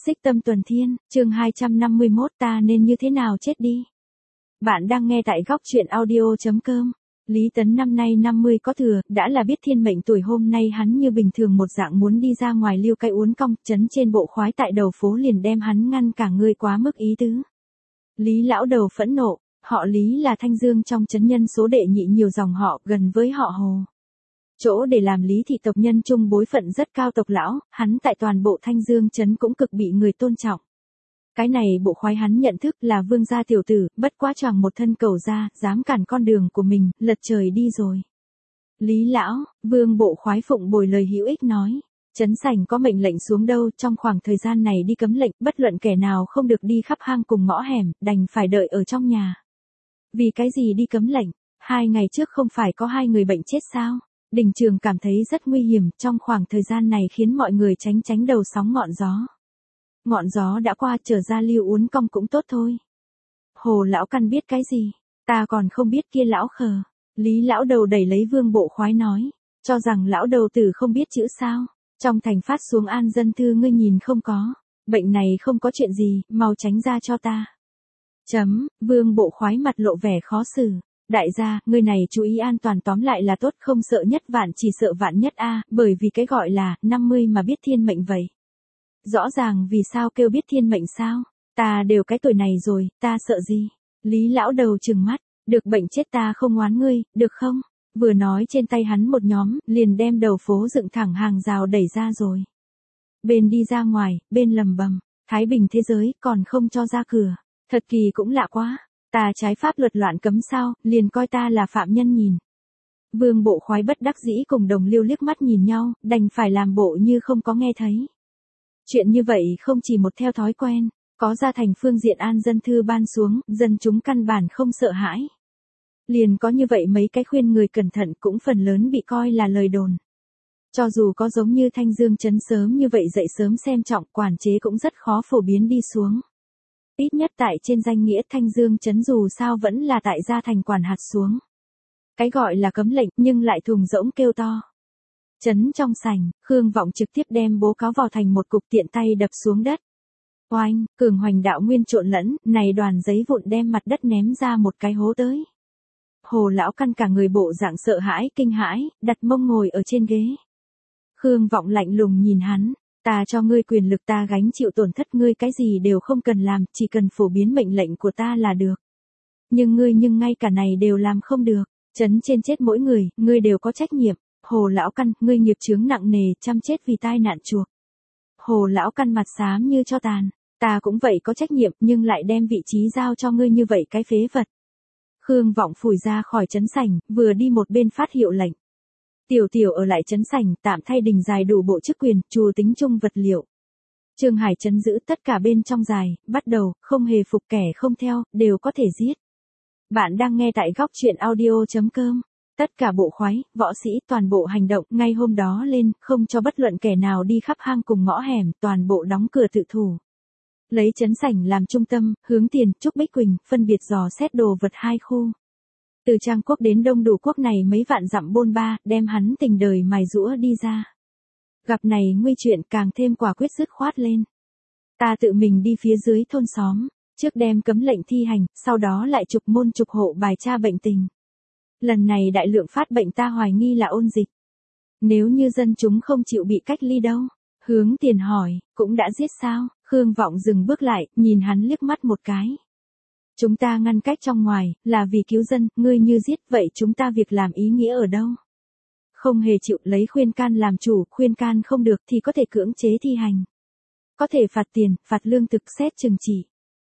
Xích Tâm Tuần Thiên, chương 251 ta nên như thế nào chết đi. Bạn đang nghe tại góc truyện audio.com. Lý Tấn năm nay 50 có thừa, đã là biết thiên mệnh tuổi hôm nay hắn như bình thường một dạng muốn đi ra ngoài liêu cây uốn cong, chấn trên bộ khoái tại đầu phố liền đem hắn ngăn cả người quá mức ý tứ. Lý lão đầu phẫn nộ, họ Lý là Thanh Dương trong trấn nhân số đệ nhị nhiều dòng họ, gần với họ Hồ. Chỗ để làm Lý thị tộc nhân chung bối phận rất cao tộc lão, hắn tại toàn bộ Thanh Dương trấn cũng cực bị người tôn trọng. Cái này bộ khoái hắn nhận thức là vương gia tiểu tử, bất quá choàng một thân cầu ra, dám cản con đường của mình, lật trời đi rồi. Lý lão, vương bộ khoái phụng bồi lời hữu ích nói, trấn sảnh có mệnh lệnh xuống đâu, trong khoảng thời gian này đi cấm lệnh, bất luận kẻ nào không được đi khắp hang cùng ngõ hẻm, đành phải đợi ở trong nhà. Vì cái gì đi cấm lệnh? 2 ngày trước không phải có 2 người bệnh chết sao? Đình Trường cảm thấy rất nguy hiểm, trong khoảng thời gian này khiến mọi người tránh đầu sóng ngọn gió. Ngọn gió đã qua, trở ra liêu uốn cong cũng tốt thôi. Hồ lão căn biết cái gì? Ta còn không biết kia lão khờ. Lý lão đầu đẩy lấy vương bộ khoái nói, cho rằng lão đầu tử không biết chữ sao. Trong thành phát xuống an dân thư ngươi nhìn không có. Bệnh này không có chuyện gì, mau tránh ra cho ta. Vương bộ khoái mặt lộ vẻ khó xử. Đại gia, người này chú ý an toàn tóm lại là tốt, không sợ nhất vạn chỉ sợ vạn nhất a, bởi vì cái gọi là 50 mà biết thiên mệnh vậy. Rõ ràng vì sao kêu biết thiên mệnh sao? Ta đều cái tuổi này rồi, ta sợ gì? Lý lão đầu trừng mắt, được bệnh chết ta không oán ngươi, được không? Vừa nói trên tay hắn một nhóm, liền đem đầu phố dựng thẳng hàng rào đẩy ra rồi. Bên đi ra ngoài, bên lầm bầm, thái bình thế giới còn không cho ra cửa. Thật kỳ cũng lạ quá. Ta trái pháp luật loạn cấm sao, liền coi ta là phạm nhân nhìn. Vương bộ khoái bất đắc dĩ cùng đồng liêu liếc mắt nhìn nhau, đành phải làm bộ như không có nghe thấy. Chuyện như vậy không chỉ một theo thói quen, có ra thành phương diện an dân thư ban xuống, dân chúng căn bản không sợ hãi. Liền có như vậy mấy cái khuyên người cẩn thận cũng phần lớn bị coi là lời đồn. Cho dù có giống như Thanh Dương trấn sớm như vậy dậy sớm xem trọng, quản chế cũng rất khó phổ biến đi xuống. Ít nhất tại trên danh nghĩa Thanh Dương trấn dù sao vẫn là tại gia thành quản hạt xuống. Cái gọi là cấm lệnh nhưng lại thùng rỗng kêu to. Trấn trong sảnh, Khương Vọng trực tiếp đem bố cáo vào thành một cục tiện tay đập xuống đất. Oanh, cường hoành đạo nguyên trộn lẫn, này đoàn giấy vụn đem mặt đất ném ra một cái hố tới. Hồ lão căn cả người bộ dạng sợ hãi, kinh hãi, đặt mông ngồi ở trên ghế. Khương Vọng lạnh lùng nhìn hắn. Ta cho ngươi quyền lực, ta gánh chịu tổn thất, ngươi cái gì đều không cần làm, chỉ cần phổ biến mệnh lệnh của ta là được. Nhưng ngay cả này đều làm không được, trấn trên chết mỗi người, ngươi đều có trách nhiệm. Hồ lão căn, ngươi nghiệp chướng nặng nề, chăm chết vì tai nạn chuộc. Hồ lão căn mặt xám như cho tàn, ta cũng vậy có trách nhiệm, nhưng lại đem vị trí giao cho ngươi như vậy cái phế vật. Khương Vọng phủi ra khỏi trấn sảnh, vừa đi một bên phát hiệu lệnh. Tiểu ở lại trấn sảnh, tạm thay đình dài đủ bộ chức quyền, chùa tính chung vật liệu. Trương Hải trấn giữ tất cả bên trong dài, bắt đầu, không hề phục kẻ không theo, đều có thể giết. Bạn đang nghe tại góc truyện audio.com. Tất cả bộ khoái, võ sĩ, toàn bộ hành động, ngay hôm đó lên, không cho bất luận kẻ nào đi khắp hang cùng ngõ hẻm, toàn bộ đóng cửa tự thủ. Lấy trấn sảnh làm trung tâm, hướng tiền, Trúc Bích Quỳnh, phân biệt dò xét đồ vật 2 khu. Từ Trang Quốc đến Đông Đủ Quốc này mấy vạn dặm bôn ba, đem hắn tình đời mài giũa đi ra. Gặp này nguy chuyện càng thêm quả quyết dứt khoát lên. Ta tự mình đi phía dưới thôn xóm, trước đem cấm lệnh thi hành, sau đó lại trục môn trục hộ bài tra bệnh tình. Lần này đại lượng phát bệnh ta hoài nghi là ôn dịch. Nếu như dân chúng không chịu bị cách ly đâu? Hướng tiền hỏi, cũng đã giết sao? Khương Vọng dừng bước lại, nhìn hắn liếc mắt một cái. Chúng ta ngăn cách trong ngoài, là vì cứu dân, ngươi như giết vậy chúng ta việc làm ý nghĩa ở đâu? Không hề chịu lấy khuyên can làm chủ, khuyên can không được thì có thể cưỡng chế thi hành. Có thể phạt tiền, phạt lương thực, xét trừng trị.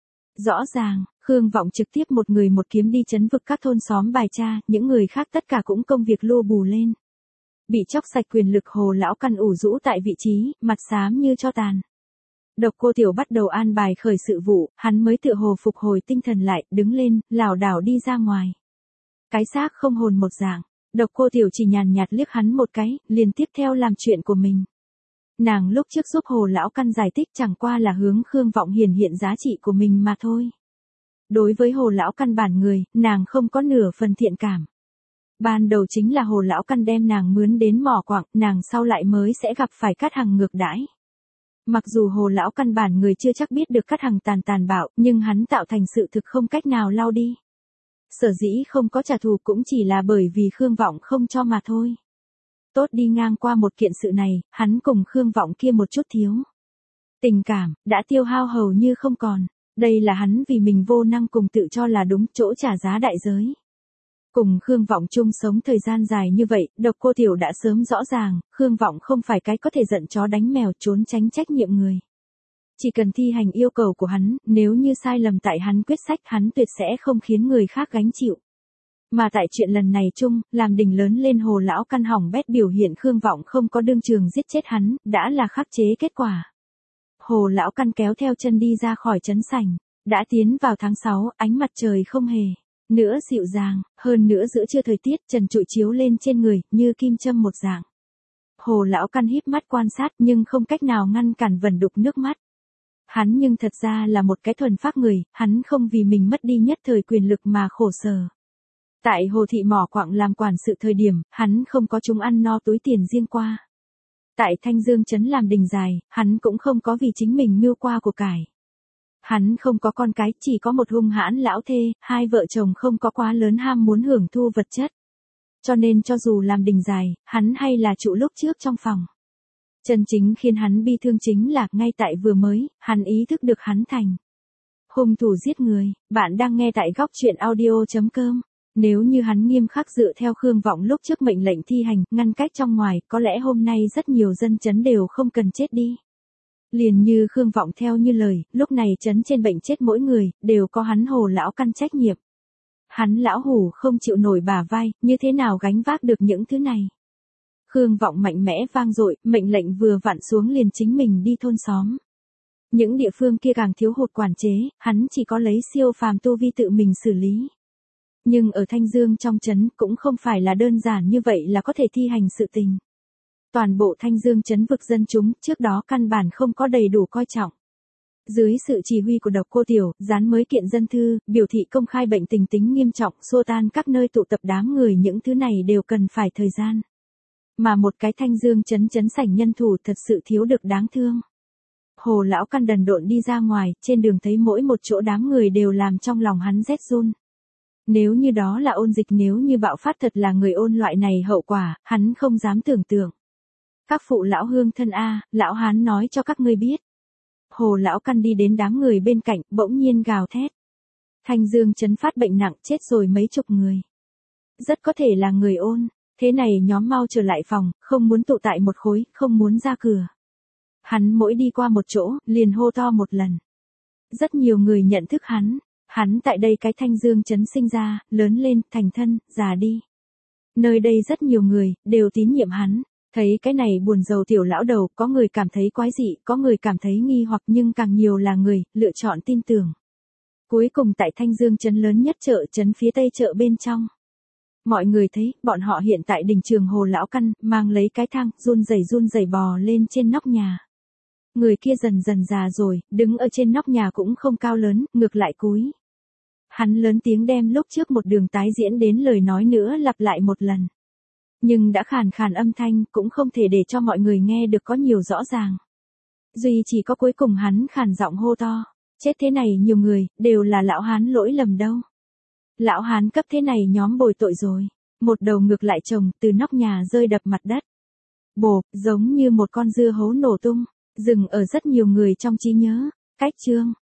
Rõ ràng, Khương Vọng trực tiếp một người một kiếm đi trấn vực các thôn xóm bài tra, những người khác tất cả cũng công việc lô bù lên. Bị chóc sạch quyền lực Hồ lão căn ủ rũ tại vị trí, mặt xám như cho tàn. Độc Cô Tiểu bắt đầu an bài khởi sự vụ, hắn mới tựa hồ phục hồi tinh thần lại, đứng lên, lảo đảo đi ra ngoài. Cái xác không hồn một dạng, Độc Cô Tiểu chỉ nhàn nhạt liếc hắn một cái, liền tiếp theo làm chuyện của mình. Nàng lúc trước giúp Hồ lão căn giải thích chẳng qua là hướng Khương Vọng hiển hiện giá trị của mình mà thôi. Đối với Hồ lão căn bản người, nàng không có nửa phần thiện cảm. Ban đầu chính là Hồ lão căn đem nàng mướn đến mỏ quặng, nàng sau lại mới sẽ gặp phải Cát Hằng ngược đãi. Mặc dù Hồ lão căn bản người chưa chắc biết được Cát Hằng tàn bạo, nhưng hắn tạo thành sự thực không cách nào lau đi. Sở dĩ không có trả thù cũng chỉ là bởi vì Khương Vọng không cho mà thôi. Tốt đi ngang qua một kiện sự này, hắn cùng Khương Vọng kia một chút thiếu tình cảm, đã tiêu hao hầu như không còn. Đây là hắn vì mình vô năng cùng tự cho là đúng chỗ trả giá đại giới. Cùng Khương Vọng chung sống thời gian dài như vậy, Độc Cô Tiểu đã sớm rõ ràng, Khương Vọng không phải cái có thể giận chó đánh mèo trốn tránh trách nhiệm người. Chỉ cần thi hành yêu cầu của hắn, nếu như sai lầm tại hắn quyết sách hắn tuyệt sẽ không khiến người khác gánh chịu. Mà tại chuyện lần này chung, làm đỉnh lớn lên Hồ lão căn hỏng bét biểu hiện Khương Vọng không có đương trường giết chết hắn, đã là khắc chế kết quả. Hồ lão căn kéo theo chân đi ra khỏi trấn sảnh, đã tiến vào tháng 6, ánh mặt trời không hề nữa dịu dàng, hơn nữa giữa trưa thời tiết trần trụi chiếu lên trên người, như kim châm một dạng. Hồ lão căn híp mắt quan sát nhưng không cách nào ngăn cản vẩn đục nước mắt. Hắn nhưng thật ra là một cái thuần phác người, hắn không vì mình mất đi nhất thời quyền lực mà khổ sở. Tại Hồ thị mỏ quặng làm quản sự thời điểm, hắn không có chúng ăn no túi tiền riêng qua. Tại Thanh Dương trấn làm đình dài, hắn cũng không có vì chính mình mưu qua của cải. Hắn không có con cái, chỉ có một hung hãn lão thê, hai vợ chồng không có quá lớn ham muốn hưởng thu vật chất. Cho nên cho dù làm đình dài, hắn hay là trụ lúc trước trong phòng. Chân chính khiến hắn bi thương chính là, ngay tại vừa mới, hắn ý thức được hắn thành hung thủ giết người. Bạn đang nghe tại góc truyện audio.com. Nếu như hắn nghiêm khắc dựa theo Khương Vọng lúc trước mệnh lệnh thi hành, ngăn cách trong ngoài, có lẽ hôm nay rất nhiều dân chấn đều không cần chết đi. Liền như Khương Vọng theo như lời, lúc này chấn trên bệnh chết mỗi người, đều có hắn Hồ lão căn trách nhiệm. Hắn lão hủ không chịu nổi bả vai, như thế nào gánh vác được những thứ này. Khương Vọng mạnh mẽ vang dội, mệnh lệnh vừa vặn xuống liền chính mình đi thôn xóm. Những địa phương kia càng thiếu hụt quản chế, hắn chỉ có lấy siêu phàm tu vi tự mình xử lý. Nhưng ở Thanh Dương trong trấn cũng không phải là đơn giản như vậy là có thể thi hành sự tình. Toàn bộ Thanh Dương trấn vực dân chúng trước đó căn bản không có đầy đủ coi trọng. Dưới sự chỉ huy của Độc Cô Tiểu, dán mới kiện dân thư, biểu thị công khai bệnh tình tính nghiêm trọng, xua tan các nơi tụ tập đám người, những thứ này đều cần phải thời gian. Mà một cái Thanh Dương trấn sảnh nhân thủ thật sự thiếu được đáng thương. Hồ lão căn đần độn đi ra ngoài, trên đường thấy mỗi một chỗ đám người đều làm trong lòng hắn rét run. Nếu như đó là ôn dịch, nếu như bạo phát thật là người ôn loại này hậu quả, hắn không dám tưởng tượng. Các phụ lão hương thân a, lão hán nói cho các ngươi biết. Hồ lão căn đi đến đám người bên cạnh, bỗng nhiên gào thét. Thanh Dương trấn phát bệnh nặng, chết rồi mấy chục người. Rất có thể là người ôn, thế này nhóm mau trở lại phòng, không muốn tụ tại một khối, không muốn ra cửa. Hắn mỗi đi qua một chỗ, liền hô to một lần. Rất nhiều người nhận thức hắn. Hắn tại đây cái Thanh Dương trấn sinh ra, lớn lên, thành thân, già đi. Nơi đây rất nhiều người, đều tín nhiệm hắn. Thấy cái này buồn rầu tiểu lão đầu, có người cảm thấy quái dị, có người cảm thấy nghi hoặc, nhưng càng nhiều là người, lựa chọn tin tưởng. Cuối cùng tại Thanh Dương trấn lớn nhất chợ trấn phía tây chợ bên trong. Mọi người thấy, bọn họ hiện tại đình trường Hồ lão căn, mang lấy cái thang, run rẩy bò lên trên nóc nhà. Người kia dần dần già rồi, đứng ở trên nóc nhà cũng không cao lớn, ngược lại cúi. Hắn lớn tiếng đem lúc trước một đường tái diễn đến lời nói nữa lặp lại một lần. Nhưng đã khàn âm thanh, cũng không thể để cho mọi người nghe được có nhiều rõ ràng. Duy chỉ có cuối cùng hắn khàn giọng hô to. Chết thế này nhiều người, đều là lão hán lỗi lầm đâu. Lão hán cấp thế này nhóm bồi tội rồi. Một đầu ngược lại chồng, từ nóc nhà rơi đập mặt đất. Bộp, giống như một con dưa hấu nổ tung. Dừng ở rất nhiều người trong trí nhớ. Cách chương.